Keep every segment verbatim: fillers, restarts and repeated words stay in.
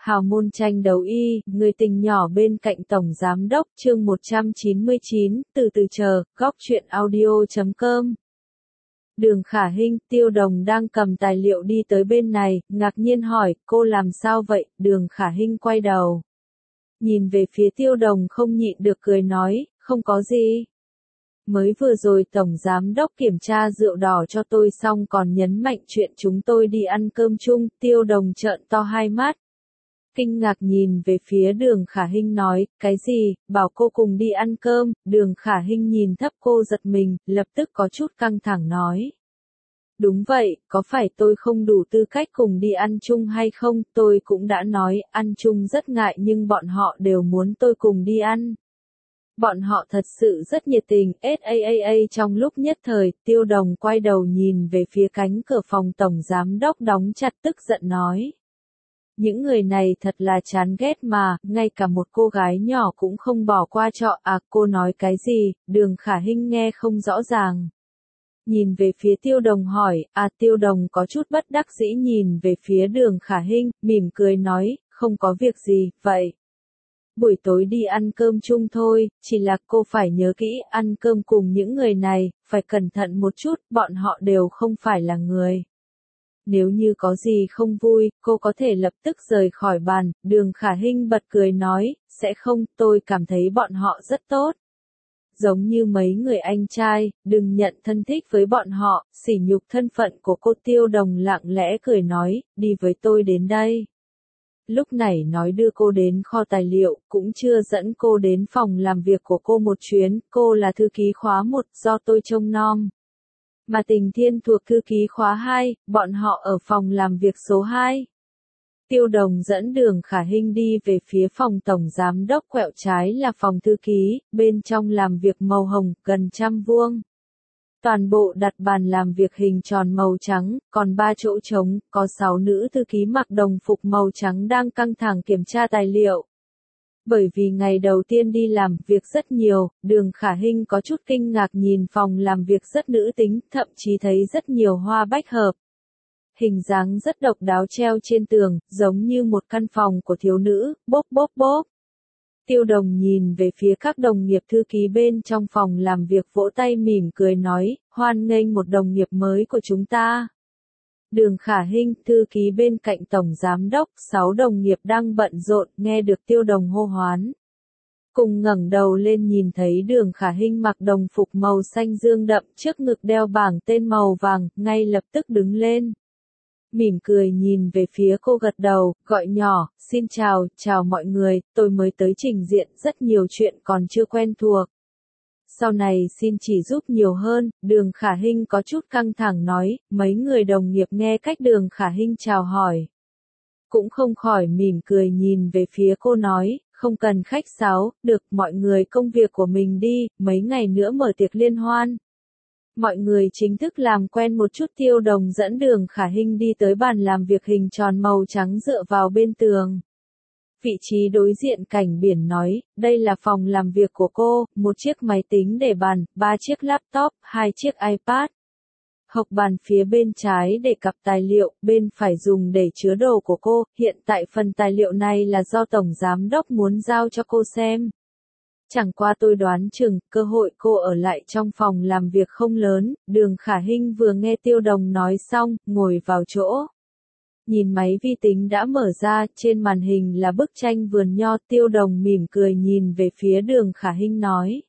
Hào môn tranh đấu y, người tình nhỏ bên cạnh Tổng Giám đốc, chương một trăm chín mươi chín, từ từ chờ, góc truyện audio chấm com. Đường Khả Hinh, Tiêu Đồng đang cầm tài liệu đi tới bên này, ngạc nhiên hỏi, cô làm sao vậy? Đường Khả Hinh quay đầu, nhìn về phía Tiêu Đồng không nhịn được cười nói, không có gì. Mới vừa rồi Tổng Giám đốc kiểm tra rượu đỏ cho tôi xong còn nhấn mạnh chuyện chúng tôi đi ăn cơm chung. Tiêu Đồng trợn to hai mắt, kinh ngạc nhìn về phía Đường Khả Hinh nói, cái gì, bảo cô cùng đi ăn cơm? Đường Khả Hinh nhìn thấp cô giật mình, lập tức có chút căng thẳng nói. Đúng vậy, có phải tôi không đủ tư cách cùng đi ăn chung hay không? Tôi cũng đã nói, ăn chung rất ngại nhưng bọn họ đều muốn tôi cùng đi ăn. Bọn họ thật sự rất nhiệt tình. SAAA trong lúc nhất thời, Tiêu Đồng quay đầu nhìn về phía cánh cửa phòng Tổng Giám đốc đóng chặt tức giận nói. Những người này thật là chán ghét mà, ngay cả một cô gái nhỏ cũng không bỏ qua cho. À, cô nói cái gì? Đường Khả Hinh nghe không rõ ràng. Nhìn về phía Tiêu Đồng hỏi, à Tiêu Đồng có chút bất đắc dĩ nhìn về phía Đường Khả Hinh, mỉm cười nói, không có việc gì, vậy. Buổi tối đi ăn cơm chung thôi, chỉ là cô phải nhớ kỹ, ăn cơm cùng những người này, phải cẩn thận một chút, bọn họ đều không phải là người. Nếu như có gì không vui, cô có thể lập tức rời khỏi bàn. Đường Khả Hinh bật cười nói, sẽ không, tôi cảm thấy bọn họ rất tốt. Giống như mấy người anh trai, đừng nhận thân thích với bọn họ, sỉ nhục thân phận của cô. Tiêu Đồng lặng lẽ cười nói, đi với tôi đến đây. Lúc này nói đưa cô đến kho tài liệu, cũng chưa dẫn cô đến phòng làm việc của cô một chuyến, cô là thư ký khóa một do tôi trông nom. Mà Tình Thiên thuộc thư ký khóa hai, bọn họ ở phòng làm việc số hai. Tiêu Đồng dẫn Đường Khả Hinh đi về phía phòng Tổng Giám đốc, quẹo trái là phòng thư ký, bên trong làm việc màu hồng, gần trăm vuông. Toàn bộ đặt bàn làm việc hình tròn màu trắng, còn ba chỗ trống, có sáu nữ thư ký mặc đồng phục màu trắng đang căng thẳng kiểm tra tài liệu. Bởi vì ngày đầu tiên đi làm, việc rất nhiều, Đường Khả Hinh có chút kinh ngạc nhìn phòng làm việc rất nữ tính, thậm chí thấy rất nhiều hoa bách hợp. Hình dáng rất độc đáo treo trên tường, giống như một căn phòng của thiếu nữ, bốp bốp bốp. Tiêu Đồng nhìn về phía các đồng nghiệp thư ký bên trong phòng làm việc vỗ tay mỉm cười nói, hoan nghênh một đồng nghiệp mới của chúng ta. Đường Khả Hinh, thư ký bên cạnh Tổng Giám đốc, sáu đồng nghiệp đang bận rộn, nghe được Tiêu Đồng hô hoán. Cùng ngẩng đầu lên nhìn thấy Đường Khả Hinh mặc đồng phục màu xanh dương đậm, trước ngực đeo bảng tên màu vàng, ngay lập tức đứng lên. Mỉm cười nhìn về phía cô gật đầu, gọi nhỏ, xin chào, chào mọi người, tôi mới tới trình diện, rất nhiều chuyện còn chưa quen thuộc. Sau này xin chỉ giúp nhiều hơn. Đường Khả Hinh có chút căng thẳng nói, mấy người đồng nghiệp nghe cách Đường Khả Hinh chào hỏi. Cũng không khỏi mỉm cười nhìn về phía cô nói, không cần khách sáo, được, mọi người công việc của mình đi, mấy ngày nữa mở tiệc liên hoan. Mọi người chính thức làm quen một chút. Tiêu Đồng dẫn Đường Khả Hinh đi tới bàn làm việc hình tròn màu trắng dựa vào bên tường. Vị trí đối diện cảnh biển nói, đây là phòng làm việc của cô, một chiếc máy tính để bàn, ba chiếc laptop, hai chiếc iPad. Hộc bàn phía bên trái để cặp tài liệu, bên phải dùng để chứa đồ của cô, hiện tại phần tài liệu này là do Tổng Giám đốc muốn giao cho cô xem. Chẳng qua tôi đoán chừng, cơ hội cô ở lại trong phòng làm việc không lớn. Đường Khả Hinh vừa nghe Tiêu Đồng nói xong, ngồi vào chỗ. Nhìn máy vi tính đã mở ra, trên màn hình là bức tranh vườn nho. Tiêu Đồng mỉm cười nhìn về phía Đường Khả Hinh nói.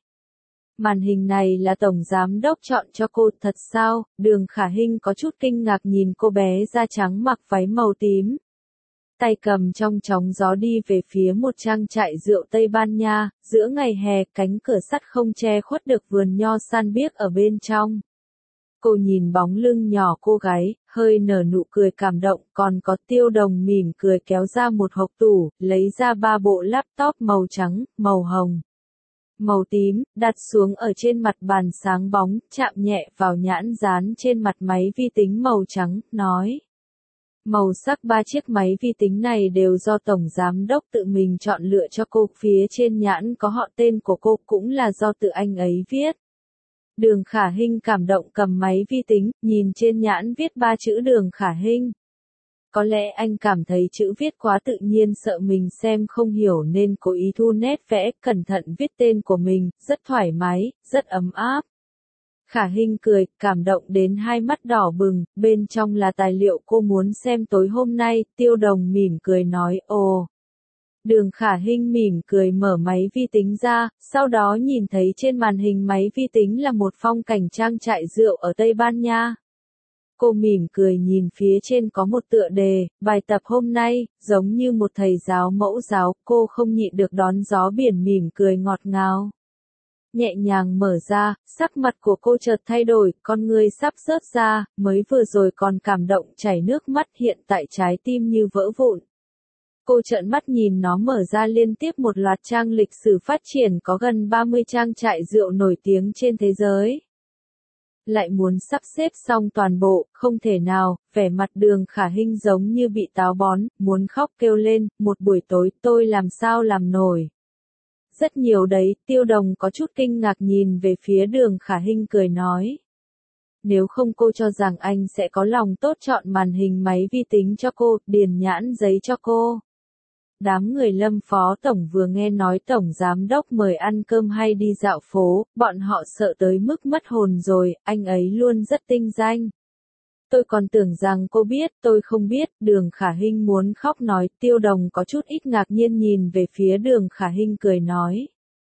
Màn hình này là Tổng Giám đốc chọn cho cô, thật sao? Đường Khả Hinh có chút kinh ngạc nhìn cô bé da trắng mặc váy màu tím. Tay cầm trong chóng gió đi về phía một trang trại rượu Tây Ban Nha, giữa ngày hè, cánh cửa sắt không che khuất được vườn nho xanh biếc ở bên trong. Cô nhìn bóng lưng nhỏ cô gái, hơi nở nụ cười cảm động, còn có Tiêu Đồng mỉm cười kéo ra một hộc tủ, lấy ra ba bộ laptop màu trắng, màu hồng, màu tím, đặt xuống ở trên mặt bàn sáng bóng, chạm nhẹ vào nhãn dán trên mặt máy vi tính màu trắng, nói. Màu sắc ba chiếc máy vi tính này đều do Tổng Giám đốc tự mình chọn lựa cho cô, phía trên nhãn có họ tên của cô, cũng là do tự anh ấy viết. Đường Khả Hinh cảm động cầm máy vi tính, nhìn trên nhãn viết ba chữ Đường Khả Hinh. Có lẽ anh cảm thấy chữ viết quá tự nhiên sợ mình xem không hiểu nên cố ý thu nét vẽ, cẩn thận viết tên của mình, rất thoải mái, rất ấm áp. Khả Hinh cười, cảm động đến hai mắt đỏ bừng, bên trong là tài liệu cô muốn xem tối hôm nay, Tiêu Đồng mỉm cười nói, ồ. Đường Khả Hinh mỉm cười mở máy vi tính ra, sau đó nhìn thấy trên màn hình máy vi tính là một phong cảnh trang trại rượu ở Tây Ban Nha. Cô mỉm cười nhìn phía trên có một tựa đề, bài tập hôm nay, giống như một thầy giáo mẫu giáo, cô không nhịn được đón gió biển mỉm cười ngọt ngào. Nhẹ nhàng mở ra, sắc mặt của cô chợt thay đổi, con người sắp rớt ra, mới vừa rồi còn cảm động chảy nước mắt hiện tại trái tim như vỡ vụn. Cô trợn mắt nhìn nó mở ra liên tiếp một loạt trang lịch sử phát triển có gần ba mươi trang trại rượu nổi tiếng trên thế giới. Lại muốn sắp xếp xong toàn bộ, không thể nào, vẻ mặt Đường Khả Hinh giống như bị táo bón, muốn khóc kêu lên, một buổi tối tôi làm sao làm nổi. Rất nhiều đấy, Tiêu Đồng có chút kinh ngạc nhìn về phía Đường Khả Hinh cười nói. Nếu không cô cho rằng anh sẽ có lòng tốt chọn màn hình máy vi tính cho cô, điền nhãn giấy cho cô. Đám người Lâm Phó Tổng vừa nghe nói Tổng Giám Đốc mời ăn cơm hay đi dạo phố, bọn họ sợ tới mức mất hồn rồi, anh ấy luôn rất tinh danh. Tôi còn tưởng rằng cô biết, tôi không biết, Đường Khả Hinh muốn khóc nói, Tiêu Đồng có chút ít ngạc nhiên nhìn về phía Đường Khả Hinh cười nói.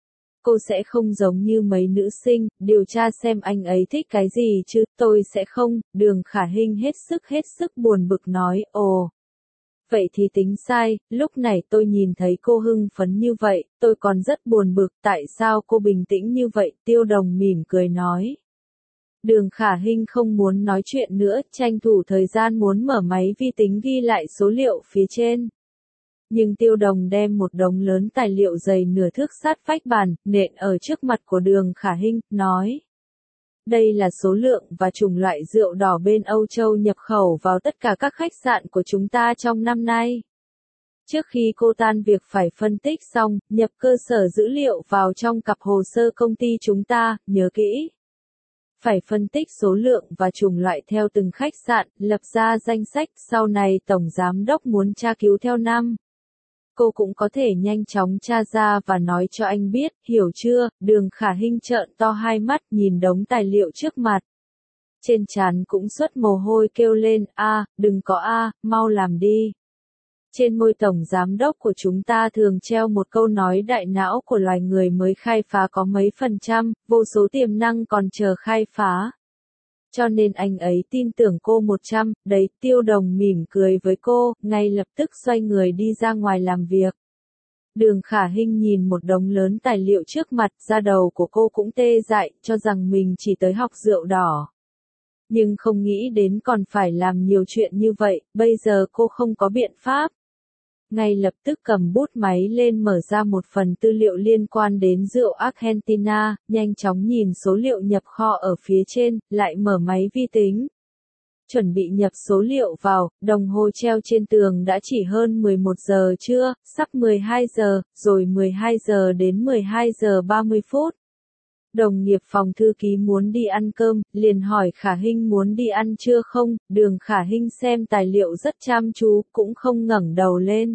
Cô sẽ không giống như mấy nữ sinh, điều tra xem anh ấy thích cái gì chứ, tôi sẽ không, Đường Khả Hinh hết sức hết sức buồn bực nói, ồ. Vậy thì tính sai, lúc này tôi nhìn thấy cô hưng phấn như vậy, tôi còn rất buồn bực, tại sao cô bình tĩnh như vậy, Tiêu Đồng mỉm cười nói. Đường Khả Hinh không muốn nói chuyện nữa, tranh thủ thời gian muốn mở máy vi tính ghi lại số liệu phía trên. Nhưng Tiêu Đồng đem một đống lớn tài liệu dày nửa thước sát vách bàn, nện ở trước mặt của Đường Khả Hinh, nói. Đây là số lượng và chủng loại rượu đỏ bên Âu Châu nhập khẩu vào tất cả các khách sạn của chúng ta trong năm nay. Trước khi cô tan việc phải phân tích xong, nhập cơ sở dữ liệu vào trong cặp hồ sơ công ty chúng ta, nhớ kỹ. Phải phân tích số lượng và chủng loại theo từng khách sạn, lập ra danh sách, sau này Tổng Giám Đốc muốn tra cứu theo năm. Cô cũng có thể nhanh chóng tra ra và nói cho anh biết, hiểu chưa? Đường Khả Hinh trợn to hai mắt nhìn đống tài liệu trước mặt. Trên trán cũng xuất mồ hôi kêu lên, a, đừng có a, mau làm đi. Trên môi Tổng Giám Đốc của chúng ta thường treo một câu nói đại não của loài người mới khai phá có mấy phần trăm, vô số tiềm năng còn chờ khai phá. Cho nên anh ấy tin tưởng cô một trăm, đấy, Tiêu Đồng mỉm cười với cô, ngay lập tức xoay người đi ra ngoài làm việc. Đường Khả Hinh nhìn một đống lớn tài liệu trước mặt, da đầu của cô cũng tê dại, cho rằng mình chỉ tới học rượu đỏ. Nhưng không nghĩ đến còn phải làm nhiều chuyện như vậy, bây giờ cô không có biện pháp. Ngay lập tức cầm bút máy lên mở ra một phần tư liệu liên quan đến rượu Argentina, nhanh chóng nhìn số liệu nhập kho ở phía trên, lại mở máy vi tính. Chuẩn bị nhập số liệu vào, đồng hồ treo trên tường đã chỉ hơn mười một giờ trưa, sắp mười hai giờ, rồi mười hai giờ đến mười hai giờ ba mươi phút. Đồng nghiệp phòng thư ký muốn đi ăn cơm, liền hỏi Khả Hinh muốn đi ăn trưa không, Đường Khả Hinh xem tài liệu rất chăm chú, cũng không ngẩng đầu lên.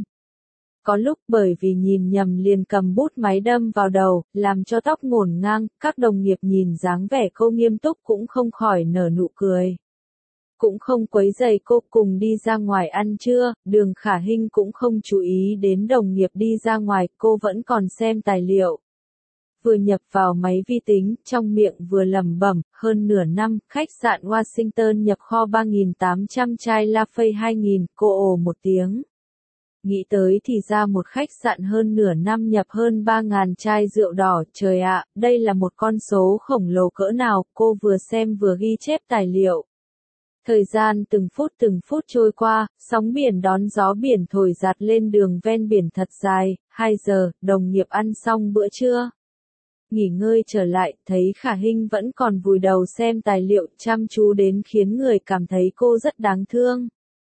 Có lúc bởi vì nhìn nhầm liền cầm bút máy đâm vào đầu, làm cho tóc ngổn ngang, các đồng nghiệp nhìn dáng vẻ cô nghiêm túc cũng không khỏi nở nụ cười. Cũng không quấy rầy cô cùng đi ra ngoài ăn trưa, Đường Khả Hinh cũng không chú ý đến đồng nghiệp đi ra ngoài, cô vẫn còn xem tài liệu. Vừa nhập vào máy vi tính, trong miệng vừa lẩm bẩm, hơn nửa năm, khách sạn Washington nhập kho ba nghìn tám trăm chai Lafite hai nghìn, cô ồ một tiếng. Nghĩ tới thì ra một khách sạn hơn nửa năm nhập hơn ba nghìn chai rượu đỏ, trời ạ, đây là một con số khổng lồ cỡ nào, cô vừa xem vừa ghi chép tài liệu. Thời gian từng phút từng phút trôi qua, sóng biển đón gió biển thổi giạt lên đường ven biển thật dài, hai giờ, đồng nghiệp ăn xong bữa trưa. Nghỉ ngơi trở lại, thấy Khả Hinh vẫn còn vùi đầu xem tài liệu, chăm chú đến khiến người cảm thấy cô rất đáng thương.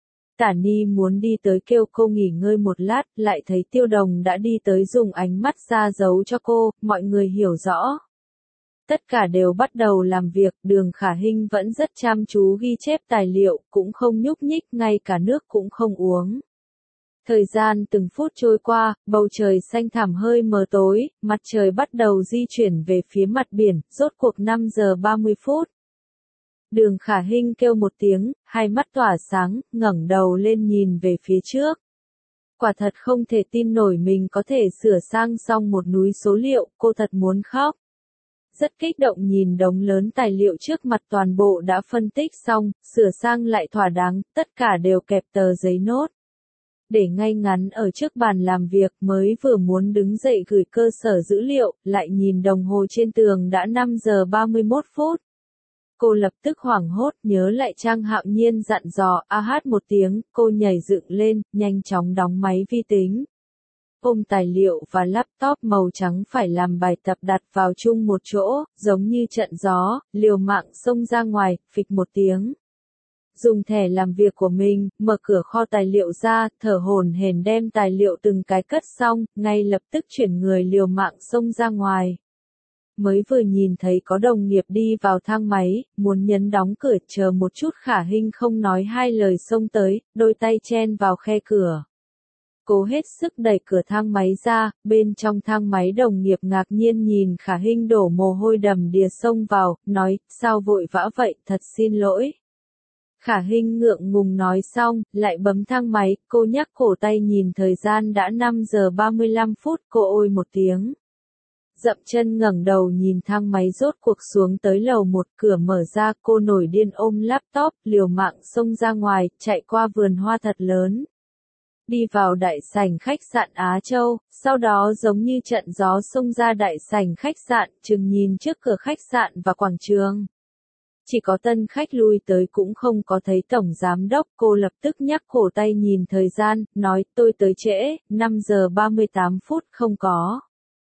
Tả Ni muốn đi tới kêu cô nghỉ ngơi một lát, lại thấy Tiêu Đồng đã đi tới dùng ánh mắt ra dấu cho cô, mọi người hiểu rõ. Tất cả đều bắt đầu làm việc, Đường Khả Hinh vẫn rất chăm chú ghi chép tài liệu, cũng không nhúc nhích, ngay cả nước cũng không uống. Thời gian từng phút trôi qua, bầu trời xanh thẳm hơi mờ tối, mặt trời bắt đầu di chuyển về phía mặt biển, rốt cuộc năm giờ ba mươi phút. Đường Khả Hinh kêu một tiếng, hai mắt tỏa sáng, ngẩng đầu lên nhìn về phía trước. Quả thật không thể tin nổi mình có thể sửa sang xong một núi số liệu, cô thật muốn khóc. Rất kích động nhìn đống lớn tài liệu trước mặt, toàn bộ đã phân tích xong, sửa sang lại thỏa đáng, tất cả đều kẹp tờ giấy nốt. Để ngay ngắn ở trước bàn làm việc, mới vừa muốn đứng dậy gửi cơ sở dữ liệu, lại nhìn đồng hồ trên tường đã năm giờ ba mươi mốt phút. Cô lập tức hoảng hốt, nhớ lại Trang Hạo Nhiên dặn dò, a hát một tiếng, cô nhảy dựng lên, nhanh chóng đóng máy vi tính. Ôm tài liệu và laptop màu trắng phải làm bài tập đặt vào chung một chỗ, giống như trận gió, liều mạng xông ra ngoài, phịch một tiếng. Dùng thẻ làm việc của mình, mở cửa kho tài liệu ra, thở hổn hển đem tài liệu từng cái cất xong, ngay lập tức chuyển người liều mạng xông ra ngoài. Mới vừa nhìn thấy có đồng nghiệp đi vào thang máy, muốn nhấn đóng cửa, chờ một chút Khả Hinh không nói hai lời xông tới, đôi tay chen vào khe cửa. Cố hết sức đẩy cửa thang máy ra, bên trong thang máy đồng nghiệp ngạc nhiên nhìn Khả Hinh đổ mồ hôi đầm đìa xông vào, nói, sao vội vã vậy, thật xin lỗi. Khả Hinh ngượng ngùng nói xong, lại bấm thang máy, cô nhắc cổ tay nhìn thời gian đã năm giờ ba mươi lăm phút, cô ôi một tiếng. Dậm chân ngẩng đầu nhìn thang máy rốt cuộc xuống tới lầu một, cửa mở ra, cô nổi điên ôm laptop, liều mạng xông ra ngoài, chạy qua vườn hoa thật lớn. Đi vào đại sảnh khách sạn Á Châu, sau đó giống như trận gió xông ra đại sảnh khách sạn, chừng nhìn trước cửa khách sạn và quảng trường. Chỉ có tân khách lui tới cũng không có thấy tổng giám đốc, cô lập tức nhắc cổ tay nhìn thời gian, nói tôi tới trễ, năm giờ ba mươi tám phút không có.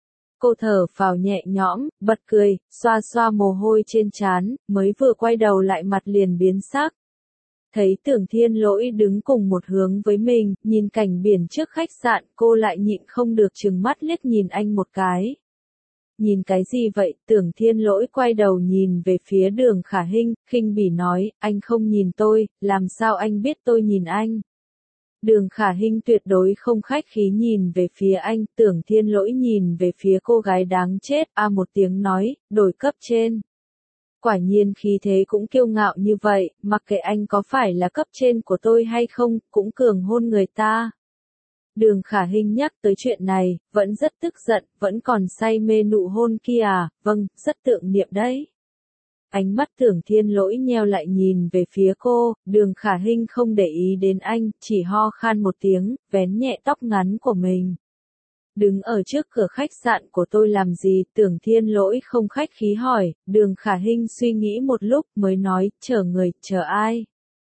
Cô thở phào nhẹ nhõm, bật cười, xoa xoa mồ hôi trên trán, mới vừa quay đầu lại mặt liền biến sắc. Thấy Tưởng Thiên Lỗi đứng cùng một hướng với mình, nhìn cảnh biển trước khách sạn, cô lại nhịn không được trừng mắt liếc nhìn anh một cái. Nhìn cái gì vậy? Tưởng Thiên Lỗi quay đầu nhìn về phía Đường Khả Hinh, khinh bỉ nói, anh không nhìn tôi, làm sao anh biết tôi nhìn anh? Đường Khả Hinh tuyệt đối không khách khí nhìn về phía anh, Tưởng Thiên Lỗi nhìn về phía cô gái đáng chết, a một tiếng nói, đổi cấp trên. Quả nhiên khí thế cũng kiêu ngạo như vậy, mặc kệ anh có phải là cấp trên của tôi hay không, cũng cường hôn người ta. Đường Khả Hinh nhắc tới chuyện này, vẫn rất tức giận, vẫn còn say mê nụ hôn kia à, vâng, rất tượng niệm đấy. Ánh mắt Tưởng Thiên Lỗi nheo lại nhìn về phía cô, Đường Khả Hinh không để ý đến anh, chỉ ho khan một tiếng, vén nhẹ tóc ngắn của mình. Đứng ở trước cửa khách sạn của tôi làm gì? Tưởng Thiên Lỗi không khách khí hỏi, Đường Khả Hinh suy nghĩ một lúc mới nói, chờ người, chờ ai?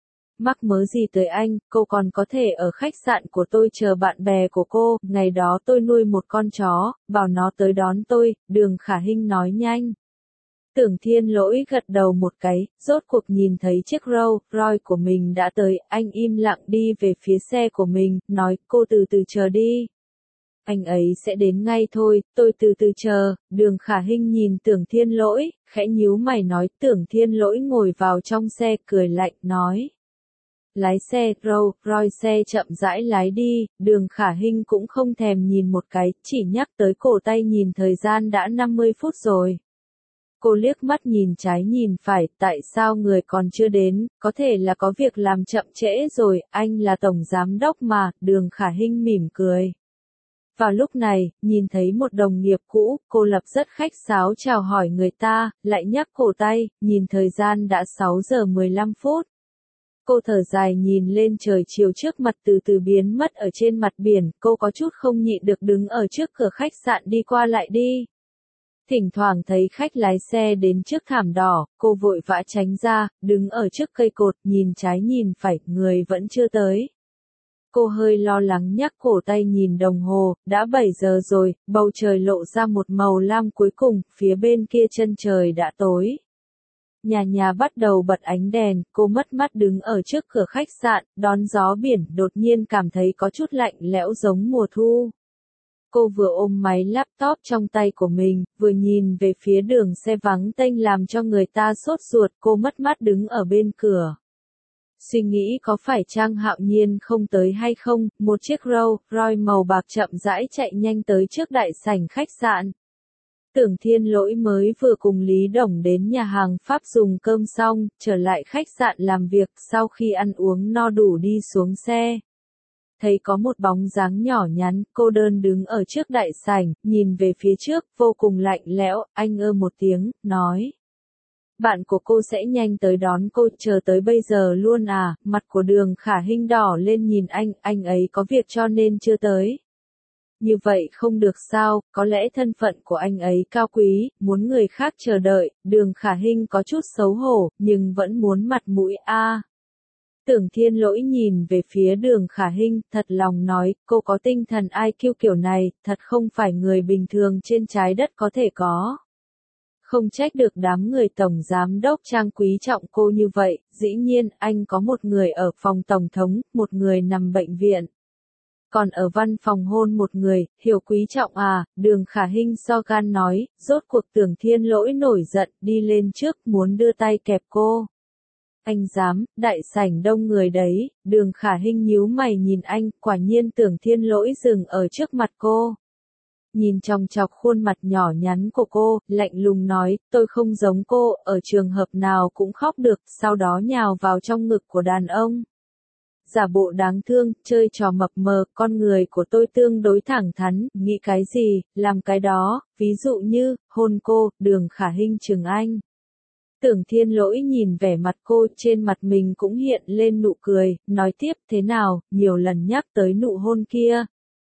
Mắc mớ gì tới anh, cô còn có thể ở khách sạn của tôi chờ bạn bè của cô, ngày đó tôi nuôi một con chó, bảo nó tới đón tôi, Đường Khả Hinh nói nhanh. Tưởng Thiên Lỗi gật đầu một cái, rốt cuộc nhìn thấy chiếc Rolls Royce của mình đã tới, anh im lặng đi về phía xe của mình, nói, cô từ từ chờ đi. Anh ấy sẽ đến ngay thôi, tôi từ từ chờ. Đường Khả Hinh nhìn Tưởng Thiên Lỗi, khẽ nhíu mày nói, Tưởng Thiên Lỗi ngồi vào trong xe cười lạnh, nói. Lái xe, Rolls Royce xe chậm rãi lái đi, Đường Khả Hinh cũng không thèm nhìn một cái, chỉ nhắc tới cổ tay nhìn thời gian đã năm mươi phút rồi. Cô liếc mắt nhìn trái nhìn phải, tại sao người còn chưa đến, có thể là có việc làm chậm trễ rồi, anh là tổng giám đốc mà, Đường Khả Hinh mỉm cười. Vào lúc này, nhìn thấy một đồng nghiệp cũ, cô lập rất khách sáo chào hỏi người ta, lại nhắc cổ tay, nhìn thời gian đã sáu giờ mười lăm phút. Cô thở dài nhìn lên trời chiều trước mặt từ từ biến mất ở trên mặt biển, cô có chút không nhịn được đứng ở trước cửa khách sạn đi qua lại đi. Thỉnh thoảng thấy khách lái xe đến trước thảm đỏ, cô vội vã tránh ra, đứng ở trước cây cột, nhìn trái nhìn phải, người vẫn chưa tới. Cô hơi lo lắng nhắc cổ tay nhìn đồng hồ, đã bảy giờ rồi, bầu trời lộ ra một màu lam cuối cùng, phía bên kia chân trời đã tối. Nhà nhà bắt đầu bật ánh đèn, cô mất mắt đứng ở trước cửa khách sạn, đón gió biển, đột nhiên cảm thấy có chút lạnh lẽo giống mùa thu. Cô vừa ôm máy laptop trong tay của mình, vừa nhìn về phía đường xe vắng tênh làm cho người ta sốt ruột, cô mất mát đứng ở bên cửa. Suy nghĩ có phải Trang Hạo Nhiên không tới hay không, một chiếc Rolls Royce màu bạc chậm rãi chạy nhanh tới trước đại sảnh khách sạn. Tưởng Thiên Lỗi mới vừa cùng Lý Đồng đến nhà hàng Pháp dùng cơm xong, trở lại khách sạn làm việc sau khi ăn uống no đủ đi xuống xe. Thấy có một bóng dáng nhỏ nhắn, cô đơn đứng ở trước đại sảnh, nhìn về phía trước, vô cùng lạnh lẽo, anh ơ một tiếng, nói. Bạn của cô sẽ nhanh tới đón cô, chờ tới bây giờ luôn à, mặt của Đường Khả Hinh đỏ lên nhìn anh, anh ấy có việc cho nên chưa tới. Như vậy không được sao, có lẽ thân phận của anh ấy cao quý, muốn người khác chờ đợi, Đường Khả Hinh có chút xấu hổ, nhưng vẫn muốn mặt mũi a. À. Tưởng Thiên Lỗi nhìn về phía Đường Khả Hinh, thật lòng nói, cô có tinh thần i kiu kiểu này, thật không phải người bình thường trên trái đất có thể có. Không trách được đám người tổng giám đốc Trang quý trọng cô như vậy, dĩ nhiên anh có một người ở phòng tổng thống, một người nằm bệnh viện. Còn ở văn phòng hôn một người, hiểu quý trọng à, Đường Khả Hinh so gan nói, rốt cuộc Tưởng Thiên Lỗi nổi giận, đi lên trước, muốn đưa tay kẹp cô. Anh dám, đại sảnh đông người đấy, Đường Khả Hinh nhíu mày nhìn anh, quả nhiên Tưởng Thiên Lỗi dừng ở trước mặt cô. Nhìn chòng chọc khuôn mặt nhỏ nhắn của cô, lạnh lùng nói, tôi không giống cô, ở trường hợp nào cũng khóc được, sau đó nhào vào trong ngực của đàn ông. Giả bộ đáng thương, chơi trò mập mờ, con người của tôi tương đối thẳng thắn, nghĩ cái gì, làm cái đó, ví dụ như, hôn cô, Đường Khả Hinh trừng anh. Tưởng Thiên Lỗi nhìn vẻ mặt cô, trên mặt mình cũng hiện lên nụ cười, nói tiếp, thế nào, nhiều lần nhắc tới nụ hôn kia.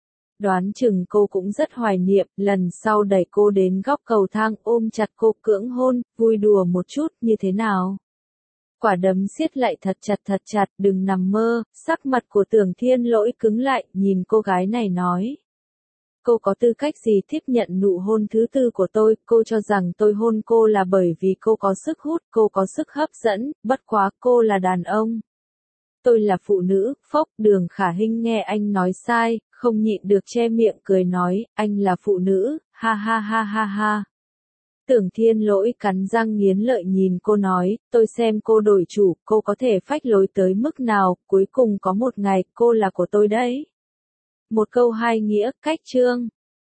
Đoán chừng cô cũng rất hoài niệm, lần sau đẩy cô đến góc cầu thang ôm chặt cô cưỡng hôn, vui đùa một chút, như thế nào? Quả đấm siết lại thật chặt thật chặt, đừng nằm mơ, sắc mặt của Tưởng Thiên Lỗi cứng lại, nhìn cô gái này nói. Cô có tư cách gì tiếp nhận nụ hôn thứ tư của tôi, cô cho rằng tôi hôn cô là bởi vì cô có sức hút, cô có sức hấp dẫn, bất quá cô là đàn ông. Tôi là phụ nữ, phốc, Đường Khả Hinh nghe anh nói sai, không nhịn được che miệng cười nói, anh là phụ nữ, ha ha ha ha ha. Tưởng Thiên Lỗi cắn răng nghiến lợi nhìn cô nói, tôi xem cô đổi chủ, cô có thể phách lối tới mức nào, cuối cùng có một ngày, cô là của tôi đấy. Một câu hai nghĩa, cách chương.